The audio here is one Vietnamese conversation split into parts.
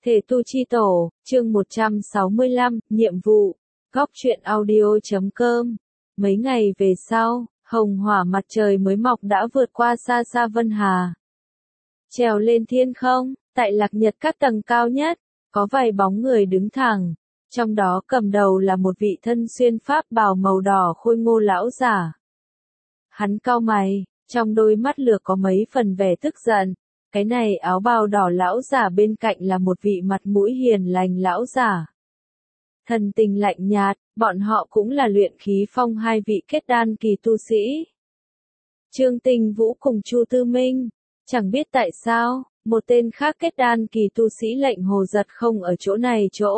Thể tu chi tổ, chương 165, nhiệm vụ. Góc truyện audio.com. Mấy ngày về sau, hồng hỏa mặt trời mới mọc đã vượt qua xa xa Vân Hà. Trèo lên thiên không, tại Lạc Nhật các tầng cao nhất, có vài bóng người đứng thẳng. Trong đó cầm đầu là một vị thân xuyên pháp bào màu đỏ khôi ngô lão giả. Hắn cau mày, trong đôi mắt lửa có mấy phần vẻ tức giận. Cái này áo bào đỏ lão giả bên cạnh là một vị mặt mũi hiền lành lão giả. Thần tình lạnh nhạt, bọn họ cũng là luyện khí phong hai vị kết đan kỳ tu sĩ. Trương Tinh Vũ cùng Chu Tư Minh, chẳng biết tại sao, một tên khác kết đan kỳ tu sĩ lệnh hồ giật không ở chỗ này chỗ.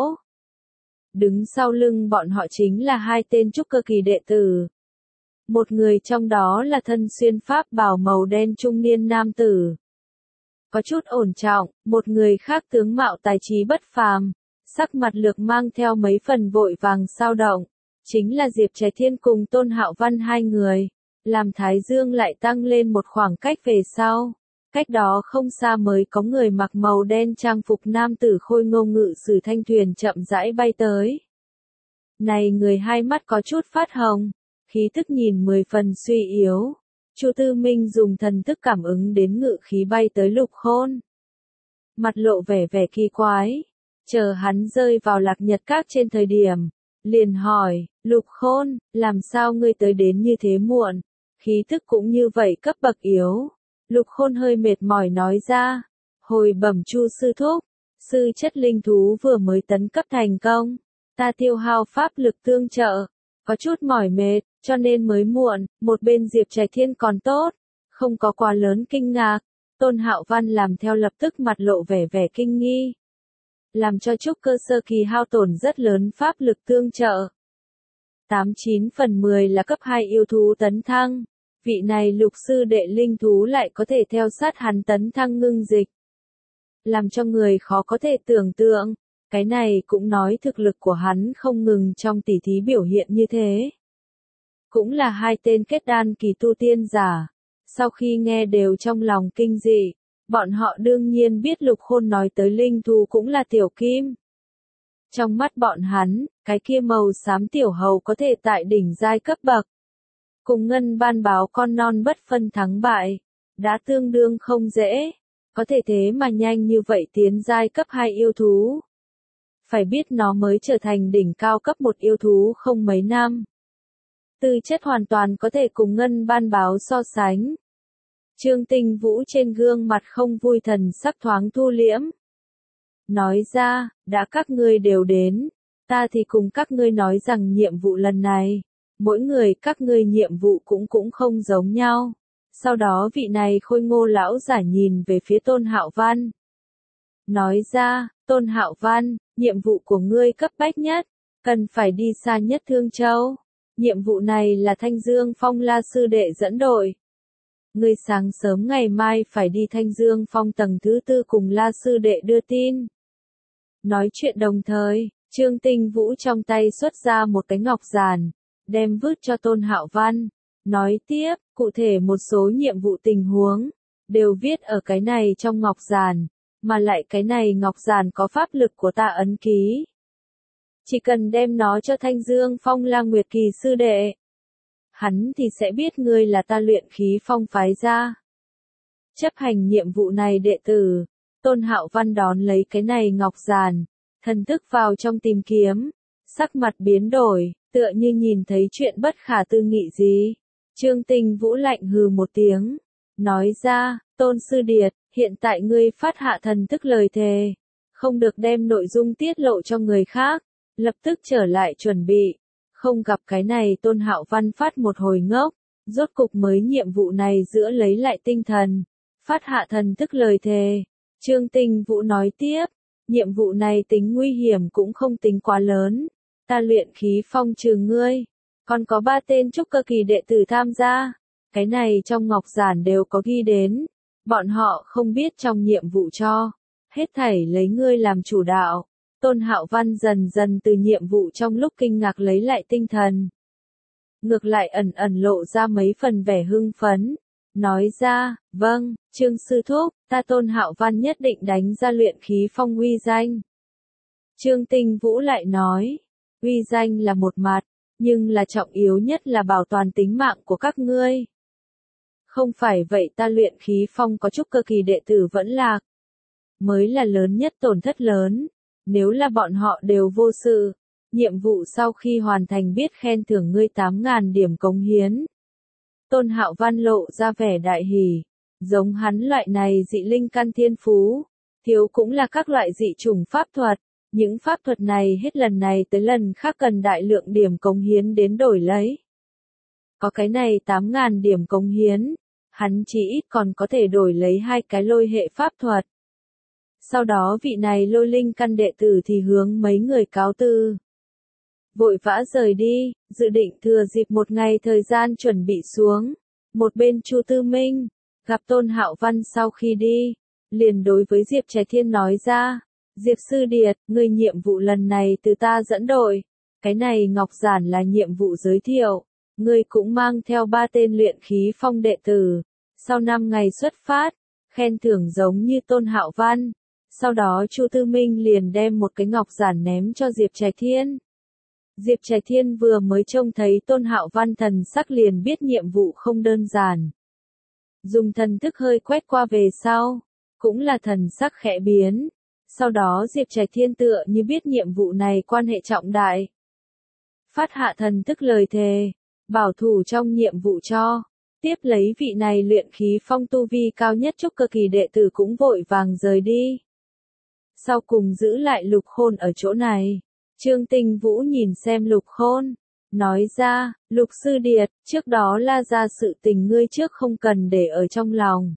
Đứng sau lưng bọn họ chính là hai tên trúc cơ kỳ đệ tử. Một người trong đó là thân xuyên pháp bào màu đen trung niên nam tử. Có chút ổn trọng, một người khác tướng mạo tài trí bất phàm, sắc mặt lược mang theo mấy phần vội vàng sao động, chính là Diệp Trái Thiên cùng Tôn Hạo Văn hai người, làm Thái Dương lại tăng lên một khoảng cách về sau. Cách đó không xa mới có người mặc màu đen trang phục nam tử khôi ngô ngự sử thanh thuyền chậm rãi bay tới. Này người hai mắt có chút phát hồng, khí tức nhìn 10 phần suy yếu. Chu Tư Minh dùng thần thức cảm ứng đến ngự khí bay tới Lục Khôn. Mặt lộ vẻ vẻ kỳ quái, chờ hắn rơi vào Lạc Nhật Các trên thời điểm, liền hỏi, Lục Khôn, làm sao ngươi tới đến như thế muộn, khí thức cũng như vậy cấp bậc yếu. Lục Khôn hơi mệt mỏi nói ra, hồi bẩm Chu sư thúc, sư chất linh thú vừa mới tấn cấp thành công, ta tiêu hao pháp lực tương trợ, có chút mỏi mệt, cho nên mới muộn. Một bên Diệp Trái Thiên còn tốt, không có quá lớn kinh ngạc. Tôn Hạo Văn làm theo lập tức mặt lộ vẻ vẻ kinh nghi. Làm cho trúc cơ sơ kỳ hao tổn rất lớn pháp lực tương trợ. 89 phần 10 là cấp 2 yêu thú tấn thăng. Vị này lục sư đệ linh thú lại có thể theo sát hắn tấn thăng ngưng dịch. Làm cho người khó có thể tưởng tượng. Cái này cũng nói thực lực của hắn không ngừng trong tỉ thí biểu hiện như thế. Cũng là hai tên kết đan kỳ tu tiên giả. Sau khi nghe đều trong lòng kinh dị, bọn họ đương nhiên biết Lục Khôn nói tới linh thú cũng là tiểu kim. Trong mắt bọn hắn, cái kia màu xám tiểu hầu có thể tại đỉnh giai cấp bậc. Cùng ngân ban báo con non bất phân thắng bại, đã tương đương không dễ, có thể thế mà nhanh như vậy tiến giai cấp 2 yêu thú. Phải biết nó mới trở thành đỉnh cao cấp 1 yêu thú không mấy năm. Tư chất hoàn toàn có thể cùng ngân ban báo so sánh. Trương Tinh Vũ trên gương mặt không vui thần sắc thoáng thu liễm. Nói ra, đã các ngươi đều đến, ta thì cùng các ngươi nói rằng nhiệm vụ lần này, mỗi người các ngươi nhiệm vụ cũng không giống nhau. Sau đó vị này khôi ngô lão giả nhìn về phía Tôn Hạo Văn. Nói ra, Tôn Hạo Văn, nhiệm vụ của ngươi cấp bách nhất, cần phải đi xa nhất Thương Châu. Nhiệm vụ này là Thanh Dương Phong La sư đệ dẫn đội. Ngươi sáng sớm ngày mai phải đi Thanh Dương Phong tầng thứ 4 cùng La sư đệ đưa tin. Nói chuyện đồng thời, Trương Tinh Vũ trong tay xuất ra một cái ngọc giản, đem vứt cho Tôn Hạo Văn. Nói tiếp, cụ thể một số nhiệm vụ tình huống, đều viết ở cái này trong ngọc giản, mà lại cái này ngọc giản có pháp lực của ta ấn ký. Chỉ cần đem nó cho Thanh Dương Phong La Nguyệt Kỳ sư đệ, hắn thì sẽ biết ngươi là ta luyện khí phong phái ra. Chấp hành nhiệm vụ này đệ tử, Tôn Hạo Văn đón lấy cái này ngọc giản, thần thức vào trong tìm kiếm, sắc mặt biến đổi, tựa như nhìn thấy chuyện bất khả tư nghị gì. Trương Tinh Vũ lạnh hừ một tiếng, nói ra, Tôn sư điệt, hiện tại ngươi phát hạ thần thức lời thề, không được đem nội dung tiết lộ cho người khác. Lập tức trở lại chuẩn bị, không gặp cái này Tôn Hạo Văn phát một hồi ngốc, rốt cục mới nhiệm vụ này giữa lấy lại tinh thần, phát hạ thần thức lời thề. Trương Tinh Vũ nói tiếp, nhiệm vụ này tính nguy hiểm cũng không tính quá lớn, ta luyện khí phong trừ ngươi, còn có 3 tên trúc cơ kỳ đệ tử tham gia, cái này trong ngọc giản đều có ghi đến, bọn họ không biết trong nhiệm vụ cho, hết thảy lấy ngươi làm chủ đạo. Tôn Hạo Văn dần dần từ nhiệm vụ trong lúc kinh ngạc lấy lại tinh thần. Ngược lại ẩn ẩn lộ ra mấy phần vẻ hưng phấn. nói ra, vâng, Trương sư thúc, ta Tôn Hạo Văn nhất định đánh ra luyện khí phong uy danh. Trương Tinh Vũ lại nói, uy danh là một mặt, nhưng là trọng yếu nhất là bảo toàn tính mạng của các ngươi. Không phải vậy ta luyện khí phong có chút cơ kỳ đệ tử vẫn lạc, mới là lớn nhất tổn thất lớn, nếu là bọn họ đều vô sự, nhiệm vụ sau khi hoàn thành biết khen thưởng ngươi 8.000 điểm cống hiến. Tôn Hạo Văn lộ ra vẻ đại hỉ, giống hắn loại này dị linh căn thiên phú, thiếu cũng là các loại dị chủng pháp thuật, những pháp thuật này hết lần này tới lần khác cần đại lượng điểm cống hiến đến đổi lấy. Có cái này 8.000 điểm cống hiến, hắn chỉ ít còn có thể đổi lấy 2 cái lôi hệ pháp thuật. Sau đó vị này lôi linh căn đệ tử thì hướng mấy người cáo từ. Vội vã rời đi, dự định thừa dịp một ngày thời gian chuẩn bị xuống. Một bên Chu Tư Minh, gặp Tôn Hạo Văn sau khi đi, liền đối với Diệp Trạch Thiên nói ra, Diệp Sư Điệt, người nhiệm vụ lần này từ ta dẫn đội, cái này Ngọc Giản là nhiệm vụ giới thiệu, người cũng mang theo 3 tên luyện khí phong đệ tử, sau 5 ngày xuất phát, khen thưởng giống như Tôn Hạo Văn. Sau đó Chu Tư Minh liền đem một cái ngọc giản ném cho Diệp Trạch Thiên. Diệp Trạch Thiên vừa mới trông thấy Tôn Hạo Văn thần sắc liền biết nhiệm vụ không đơn giản. Dùng thần thức hơi quét qua về sau, cũng là thần sắc khẽ biến. Sau đó Diệp Trạch Thiên tựa như biết nhiệm vụ này quan hệ trọng đại. Phát hạ thần thức lời thề, bảo thủ trong nhiệm vụ cho. Tiếp lấy vị này luyện khí phong tu vi cao nhất trúc cơ kỳ đệ tử cũng vội vàng rời đi. Sau cùng giữ lại Lục Khôn ở chỗ này. Trương Tinh Vũ nhìn xem Lục Khôn, nói ra, Lục Sư Điệt, trước đó la ra sự tình ngươi trước không cần để ở trong lòng.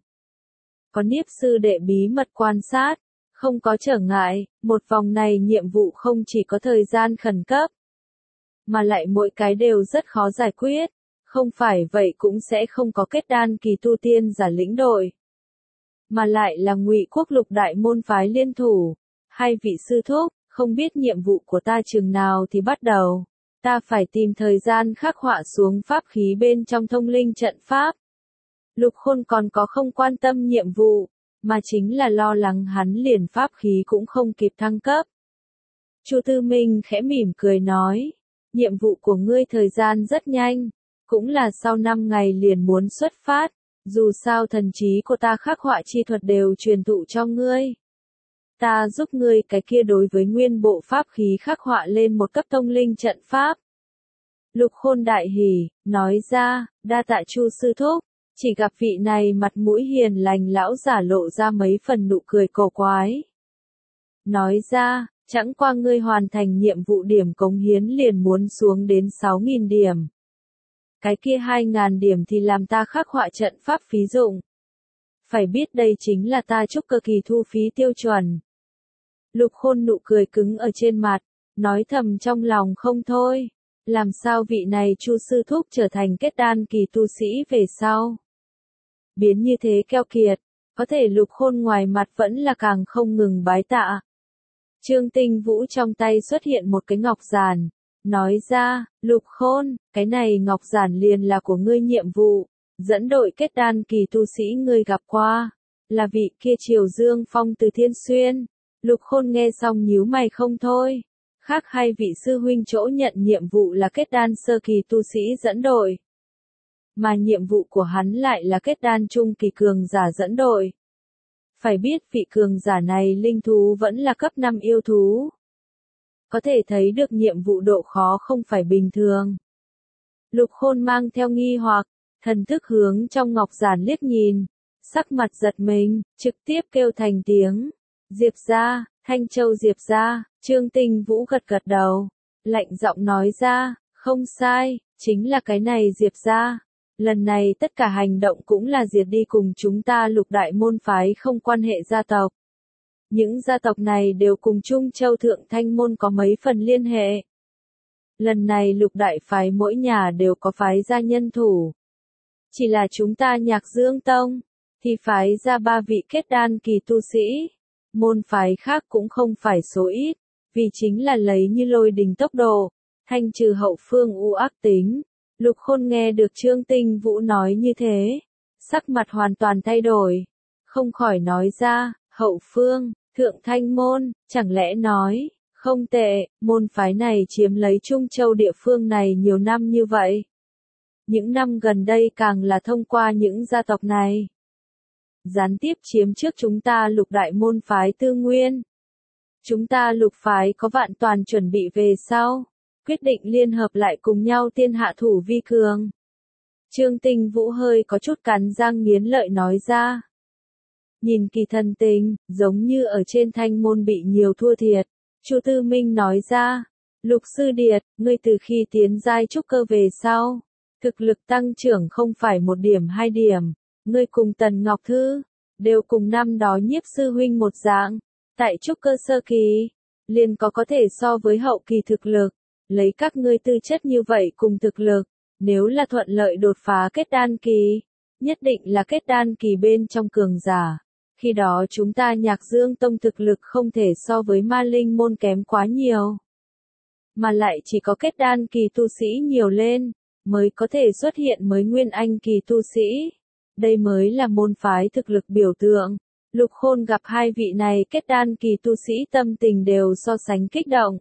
Có Niếp sư đệ bí mật quan sát, không có trở ngại, một vòng này nhiệm vụ không chỉ có thời gian khẩn cấp, mà lại mỗi cái đều rất khó giải quyết, không phải vậy cũng sẽ không có kết đan kỳ tu tiên giả lĩnh đội. Mà lại là Ngụy Quốc lục đại môn phái liên thủ, hai vị sư thúc, không biết nhiệm vụ của ta chừng nào thì bắt đầu, ta phải tìm thời gian khắc họa xuống pháp khí bên trong thông linh trận pháp. Lục Khôn còn có không quan tâm nhiệm vụ, mà chính là lo lắng hắn liền pháp khí cũng không kịp thăng cấp. Chu Tư Minh khẽ mỉm cười nói, nhiệm vụ của ngươi thời gian rất nhanh, cũng là sau 5 ngày liền muốn xuất phát, dù sao thần trí của ta khắc họa chi thuật đều truyền thụ cho ngươi. Ta giúp ngươi cái kia đối với nguyên bộ pháp khí khắc họa lên một cấp thông linh trận pháp. Lục Khôn đại hỉ, nói ra, đa tạ Chu sư thúc, chỉ gặp vị này mặt mũi hiền lành lão giả lộ ra mấy phần nụ cười cổ quái. Nói ra, chẳng qua ngươi hoàn thành nhiệm vụ điểm cống hiến liền muốn xuống đến 6.000 điểm. Cái kia 2.000 điểm thì làm ta khắc họa trận pháp phí dụng. Phải biết đây chính là ta trúc cơ kỳ thu phí tiêu chuẩn. Lục Khôn nụ cười cứng ở trên mặt, nói thầm trong lòng không thôi. Làm sao vị này Chu sư thúc trở thành kết đan kỳ tu sĩ về sau? Biến như thế keo kiệt, có thể Lục Khôn ngoài mặt vẫn là càng không ngừng bái tạ. Trương Tinh Vũ trong tay xuất hiện một cái ngọc giản, nói ra, Lục Khôn, cái này ngọc giản liền là của ngươi nhiệm vụ, dẫn đội kết đan kỳ tu sĩ ngươi gặp qua, là vị kia Triều Dương Phong từ Thiên Xuyên. Lục Khôn nghe xong nhíu mày không thôi. Khác hai vị sư huynh chỗ nhận nhiệm vụ là kết đan sơ kỳ tu sĩ dẫn đội. Mà nhiệm vụ của hắn lại là kết đan trung kỳ cường giả dẫn đội. Phải biết vị cường giả này linh thú vẫn là cấp 5 yêu thú. Có thể thấy được nhiệm vụ độ khó không phải bình thường. Lục Khôn mang theo nghi hoặc, thần thức hướng trong ngọc giản liếc nhìn, sắc mặt giật mình, trực tiếp kêu thành tiếng. Diệp gia, Thanh Châu Diệp gia. Trương Tinh Vũ gật gật đầu, lạnh giọng nói ra, không sai, chính là cái này Diệp gia. Lần này tất cả hành động cũng là diệt đi cùng chúng ta lục đại môn phái không quan hệ gia tộc. Những gia tộc này đều cùng Trung Châu Thượng Thanh Môn có mấy phần liên hệ. Lần này lục đại phái mỗi nhà đều có phái gia nhân thủ. Chỉ là chúng ta Nhạc Dương Tông, thì phái ra 3 vị kết đan kỳ tu sĩ. Môn phái khác cũng không phải số ít, vì chính là lấy như lôi đình tốc độ, thanh trừ hậu phương u ác tính. Lục Khôn nghe được Trương Tinh Vũ nói như thế, sắc mặt hoàn toàn thay đổi, không khỏi nói ra, Hậu Phương, Thượng Thanh Môn, chẳng lẽ nói, không tệ, môn phái này chiếm lấy Trung Châu địa phương này nhiều năm như vậy. Những năm gần đây càng là thông qua những gia tộc này, gián tiếp chiếm trước chúng ta Lục đại môn phái Tư Nguyên. Chúng ta Lục phái có vạn toàn chuẩn bị về sau, quyết định liên hợp lại cùng nhau tiên hạ thủ vi cường. Trương Tinh Vũ hơi có chút cắn răng nghiến lợi nói ra. Nhìn Kỳ Thần Tình, giống như ở trên Thanh Môn bị nhiều thua thiệt. Chu Tư Minh nói ra, Lục Sư Điệt, ngươi từ khi tiến giai trúc cơ về sau, thực lực tăng trưởng không phải 1 điểm 2 điểm, ngươi cùng Tần Ngọc Thư, đều cùng năm đó Nhiếp sư huynh một dạng, tại trúc cơ sơ kỳ, liền có thể so với hậu kỳ thực lực, lấy các ngươi tư chất như vậy cùng thực lực, nếu là thuận lợi đột phá kết đan kỳ, nhất định là kết đan kỳ bên trong cường giả. Khi đó chúng ta Nhạc Dương Tông thực lực không thể so với Ma Linh môn kém quá nhiều, mà lại chỉ có kết đan kỳ tu sĩ nhiều lên, mới có thể xuất hiện mới nguyên anh kỳ tu sĩ. Đây mới là môn phái thực lực biểu tượng. Lục Khôn gặp hai vị này kết đan kỳ tu sĩ tâm tình đều so sánh kích động.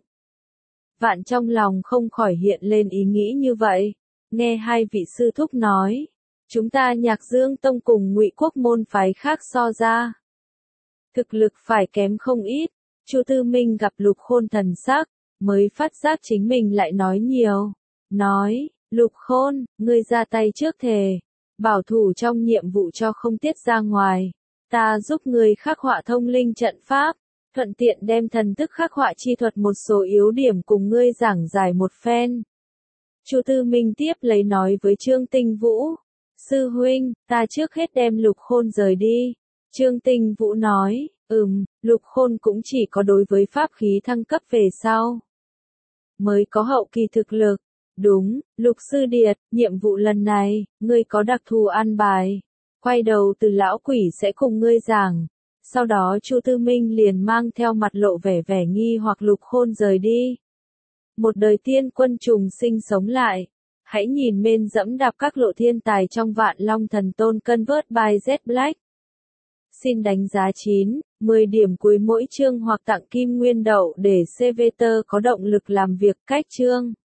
Vạn trong lòng không khỏi hiện lên ý nghĩ như vậy, nghe hai vị sư thúc nói. Chúng ta Nhạc Dương Tông cùng Ngụy Quốc môn phái khác so ra, thực lực phải kém không ít. Chu Tư Minh gặp Lục Khôn thần sắc, mới phát giác chính mình lại nói nhiều. Nói, Lục Khôn, ngươi ra tay trước thề, bảo thủ trong nhiệm vụ cho không tiết ra ngoài. Ta giúp ngươi khắc họa thông linh trận pháp, thuận tiện đem thần thức khắc họa chi thuật một số yếu điểm cùng ngươi giảng giải một phen. Chu Tư Minh tiếp lấy nói với Trương Tinh Vũ. Sư huynh, ta trước hết đem Lục Khôn rời đi. Trương Tinh Vũ nói, Lục Khôn cũng chỉ có đối với pháp khí thăng cấp về sau, mới có hậu kỳ thực lực. Đúng, Lục Sư Điệt, nhiệm vụ lần này, ngươi có đặc thù an bài. Quay đầu từ lão quỷ sẽ cùng ngươi giảng. Sau đó Chu Tư Minh liền mang theo mặt lộ vẻ nghi hoặc Lục Khôn rời đi. Một đời tiên quân trùng sinh sống lại. Hãy nhìn men dẫm đạp các lộ thiên tài trong Vạn Long Thần Tôn Convert by Z Black. Xin đánh giá 9, 10 điểm cuối mỗi chương hoặc tặng kim nguyên đậu để CVT có động lực làm việc cách chương.